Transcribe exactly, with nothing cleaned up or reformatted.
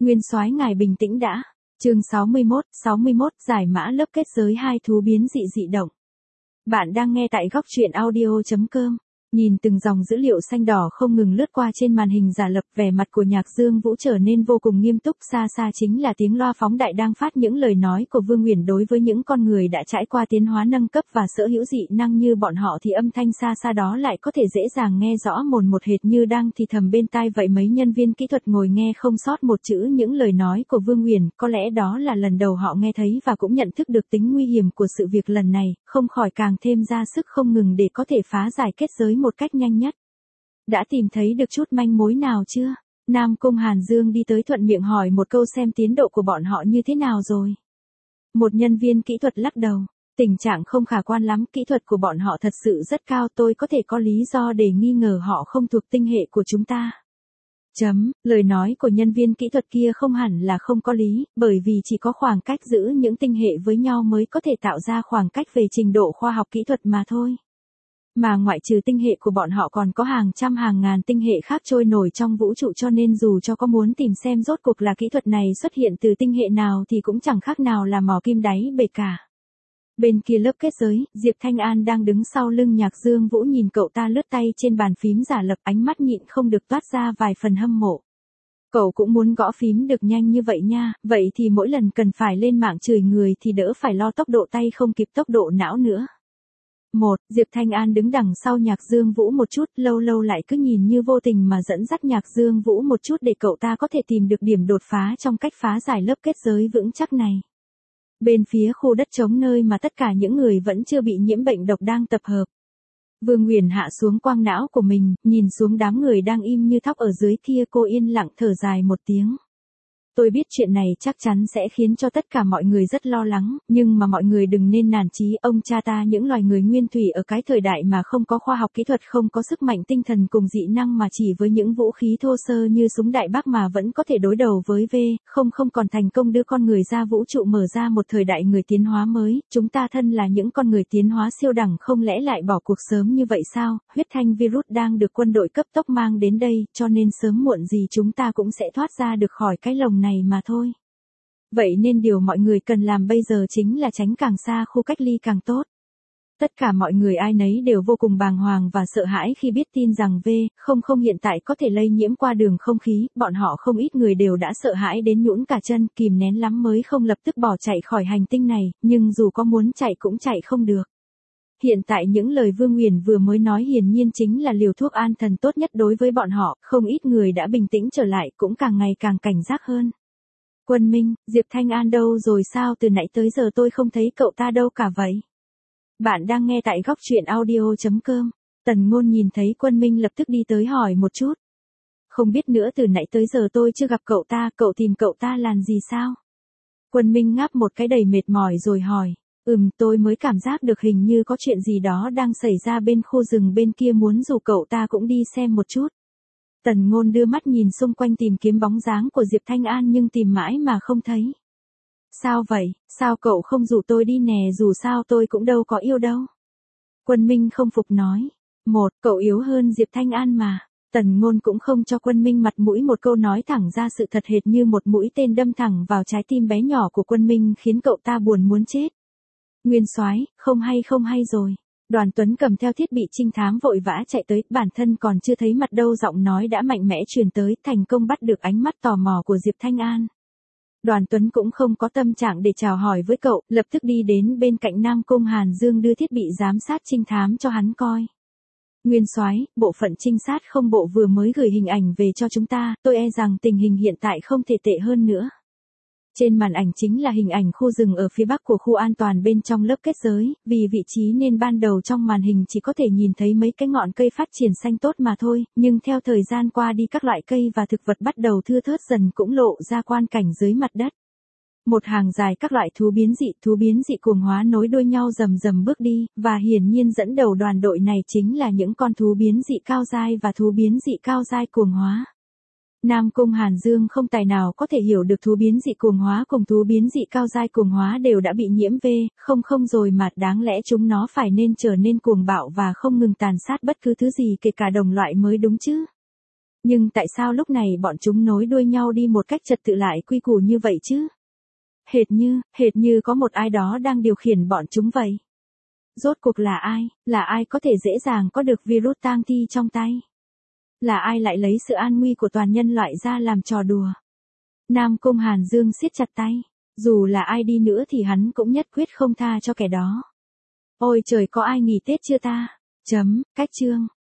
Nguyên soái ngài bình tĩnh đã. Chương sáu mươi mốt, sáu mươi mốt giải mã lớp kết giới hai thú biến dị dị động. Bạn đang nghe tại góc truyện audio chấm com. Nhìn từng dòng dữ liệu xanh đỏ không ngừng lướt qua trên màn hình giả lập, vẻ mặt của Nhạc Dương Vũ trở nên vô cùng nghiêm túc. Xa xa chính là tiếng loa phóng đại đang phát những lời nói của Vương Uyển đối với những con người đã trải qua tiến hóa nâng cấp và sở hữu dị năng như bọn họ, thì âm thanh xa xa đó lại có thể dễ dàng nghe rõ mồn một, hệt như đang thì thầm bên tai vậy. Mấy nhân viên kỹ thuật ngồi nghe không sót một chữ những lời nói của Vương Uyển, có lẽ đó là lần đầu họ nghe thấy và cũng nhận thức được tính nguy hiểm của sự việc lần này, không khỏi càng thêm ra sức không ngừng để có thể phá giải kết giới một cách nhanh nhất. Đã tìm thấy được chút manh mối nào chưa? Nam Cung Hàn Dương đi tới thuận miệng hỏi một câu xem tiến độ của bọn họ như thế nào rồi. Một nhân viên kỹ thuật lắc đầu. Tình trạng không khả quan lắm, kỹ thuật của bọn họ thật sự rất cao, tôi có thể có lý do để nghi ngờ họ không thuộc tinh hệ của chúng ta. Chấm, lời nói của nhân viên kỹ thuật kia không hẳn là không có lý, bởi vì chỉ có khoảng cách giữa những tinh hệ với nhau mới có thể tạo ra khoảng cách về trình độ khoa học kỹ thuật mà thôi. Mà ngoại trừ tinh hệ của bọn họ còn có hàng trăm hàng ngàn tinh hệ khác trôi nổi trong vũ trụ, cho nên dù cho có muốn tìm xem rốt cuộc là kỹ thuật này xuất hiện từ tinh hệ nào thì cũng chẳng khác nào là mò kim đáy bể cả. Bên kia lớp kết giới, Diệp Thanh An đang đứng sau lưng Nhạc Dương Vũ, nhìn cậu ta lướt tay trên bàn phím giả lập, ánh mắt nhịn không được toát ra vài phần hâm mộ. Cậu cũng muốn gõ phím được nhanh như vậy nha, vậy thì mỗi lần cần phải lên mạng chửi người thì đỡ phải lo tốc độ tay không kịp tốc độ não nữa. Một, Diệp Thanh An đứng đằng sau Nhạc Dương Vũ một chút, lâu lâu lại cứ nhìn như vô tình mà dẫn dắt Nhạc Dương Vũ một chút để cậu ta có thể tìm được điểm đột phá trong cách phá giải lớp kết giới vững chắc này. Bên phía khu đất trống nơi mà tất cả những người vẫn chưa bị nhiễm bệnh độc đang tập hợp, Vương Uyển hạ xuống quang não của mình, nhìn xuống đám người đang im như thóc ở dưới kia, cô yên lặng thở dài một tiếng. Tôi biết chuyện này chắc chắn sẽ khiến cho tất cả mọi người rất lo lắng, nhưng mà mọi người đừng nên nản chí. Ông cha ta những loài người nguyên thủy ở cái thời đại mà không có khoa học kỹ thuật, không có sức mạnh tinh thần cùng dị năng, mà chỉ với những vũ khí thô sơ như súng đại bác mà vẫn có thể đối đầu với V không không còn thành công đưa con người ra vũ trụ, mở ra một thời đại người tiến hóa mới. Chúng ta thân là những con người tiến hóa siêu đẳng, không lẽ lại bỏ cuộc sớm như vậy sao? Huyết thanh virus đang được quân đội cấp tốc mang đến đây, cho nên sớm muộn gì chúng ta cũng sẽ thoát ra được khỏi cái lồng này mà thôi. Vậy nên điều mọi người cần làm bây giờ chính là tránh càng xa khu cách ly càng tốt. Tất cả mọi người ai nấy đều vô cùng bàng hoàng và sợ hãi khi biết tin rằng V không không hiện tại có thể lây nhiễm qua đường không khí. Bọn họ không ít người đều đã sợ hãi đến nhũn cả chân, kìm nén lắm mới không lập tức bỏ chạy khỏi hành tinh này, nhưng dù có muốn chạy cũng chạy không được. Hiện tại những lời Vương Uyển vừa mới nói hiển nhiên chính là liều thuốc an thần tốt nhất đối với bọn họ. Không ít người đã bình tĩnh trở lại, cũng càng ngày càng cảnh giác hơn. Quân Minh, Diệp Thanh An đâu rồi, sao từ nãy tới giờ tôi không thấy cậu ta đâu cả vậy? Bạn đang nghe tại góc truyện audio chấm com. Tần Ngôn nhìn thấy Quân Minh lập tức đi tới hỏi một chút. Không biết nữa, từ nãy tới giờ tôi chưa gặp cậu ta, cậu tìm cậu ta làm gì sao? Quân Minh ngáp một cái đầy mệt mỏi rồi hỏi. Ừm, tôi mới cảm giác được hình như có chuyện gì đó đang xảy ra bên khu rừng bên kia, muốn rủ cậu ta cũng đi xem một chút. Tần Ngôn đưa mắt nhìn xung quanh tìm kiếm bóng dáng của Diệp Thanh An nhưng tìm mãi mà không thấy. Sao vậy, sao cậu không rủ tôi đi nè, dù sao tôi cũng đâu có yêu đâu. Quân Minh không phục nói. Một, cậu yếu hơn Diệp Thanh An mà. Tần Ngôn cũng không cho Quân Minh mặt mũi, một câu nói thẳng ra sự thật hệt như một mũi tên đâm thẳng vào trái tim bé nhỏ của Quân Minh, khiến cậu ta buồn muốn chết. Nguyên soái, không hay không hay rồi. Đoàn Tuấn cầm theo thiết bị trinh thám vội vã chạy tới, bản thân còn chưa thấy mặt đâu giọng nói đã mạnh mẽ truyền tới, thành công bắt được ánh mắt tò mò của Diệp Thanh An. Đoàn Tuấn cũng không có tâm trạng để chào hỏi với cậu, lập tức đi đến bên cạnh Nam Cung Hàn Dương đưa thiết bị giám sát trinh thám cho hắn coi. Nguyên soái, bộ phận trinh sát không bộ vừa mới gửi hình ảnh về cho chúng ta, tôi e rằng tình hình hiện tại không thể tệ hơn nữa. Trên màn ảnh chính là hình ảnh khu rừng ở phía bắc của khu an toàn bên trong lớp kết giới, vì vị trí nên ban đầu trong màn hình chỉ có thể nhìn thấy mấy cái ngọn cây phát triển xanh tốt mà thôi, nhưng theo thời gian qua đi các loại cây và thực vật bắt đầu thưa thớt dần, cũng lộ ra quang cảnh dưới mặt đất. Một hàng dài các loại thú biến dị, thú biến dị cuồng hóa nối đuôi nhau rầm rầm bước đi, và hiển nhiên dẫn đầu đoàn đội này chính là những con thú biến dị cao giai và thú biến dị cao giai cuồng hóa. Nam Cung Hàn Dương không tài nào có thể hiểu được thú biến dị cuồng hóa cùng thú biến dị cao giai cuồng hóa đều đã bị nhiễm V không không rồi mà, đáng lẽ chúng nó phải nên trở nên cuồng bạo và không ngừng tàn sát bất cứ thứ gì kể cả đồng loại mới đúng chứ. Nhưng tại sao lúc này bọn chúng nối đuôi nhau đi một cách trật tự lại quy củ như vậy chứ? Hệt như, hệt như có một ai đó đang điều khiển bọn chúng vậy. Rốt cuộc là ai, là ai có thể dễ dàng có được virus tang thi trong tay? Là ai lại lấy sự an nguy của toàn nhân loại ra làm trò đùa? Nam Cung Hàn Dương siết chặt tay. Dù là ai đi nữa thì hắn cũng nhất quyết không tha cho kẻ đó. Ôi trời, có ai nghỉ Tết chưa ta? Chấm, cách chương.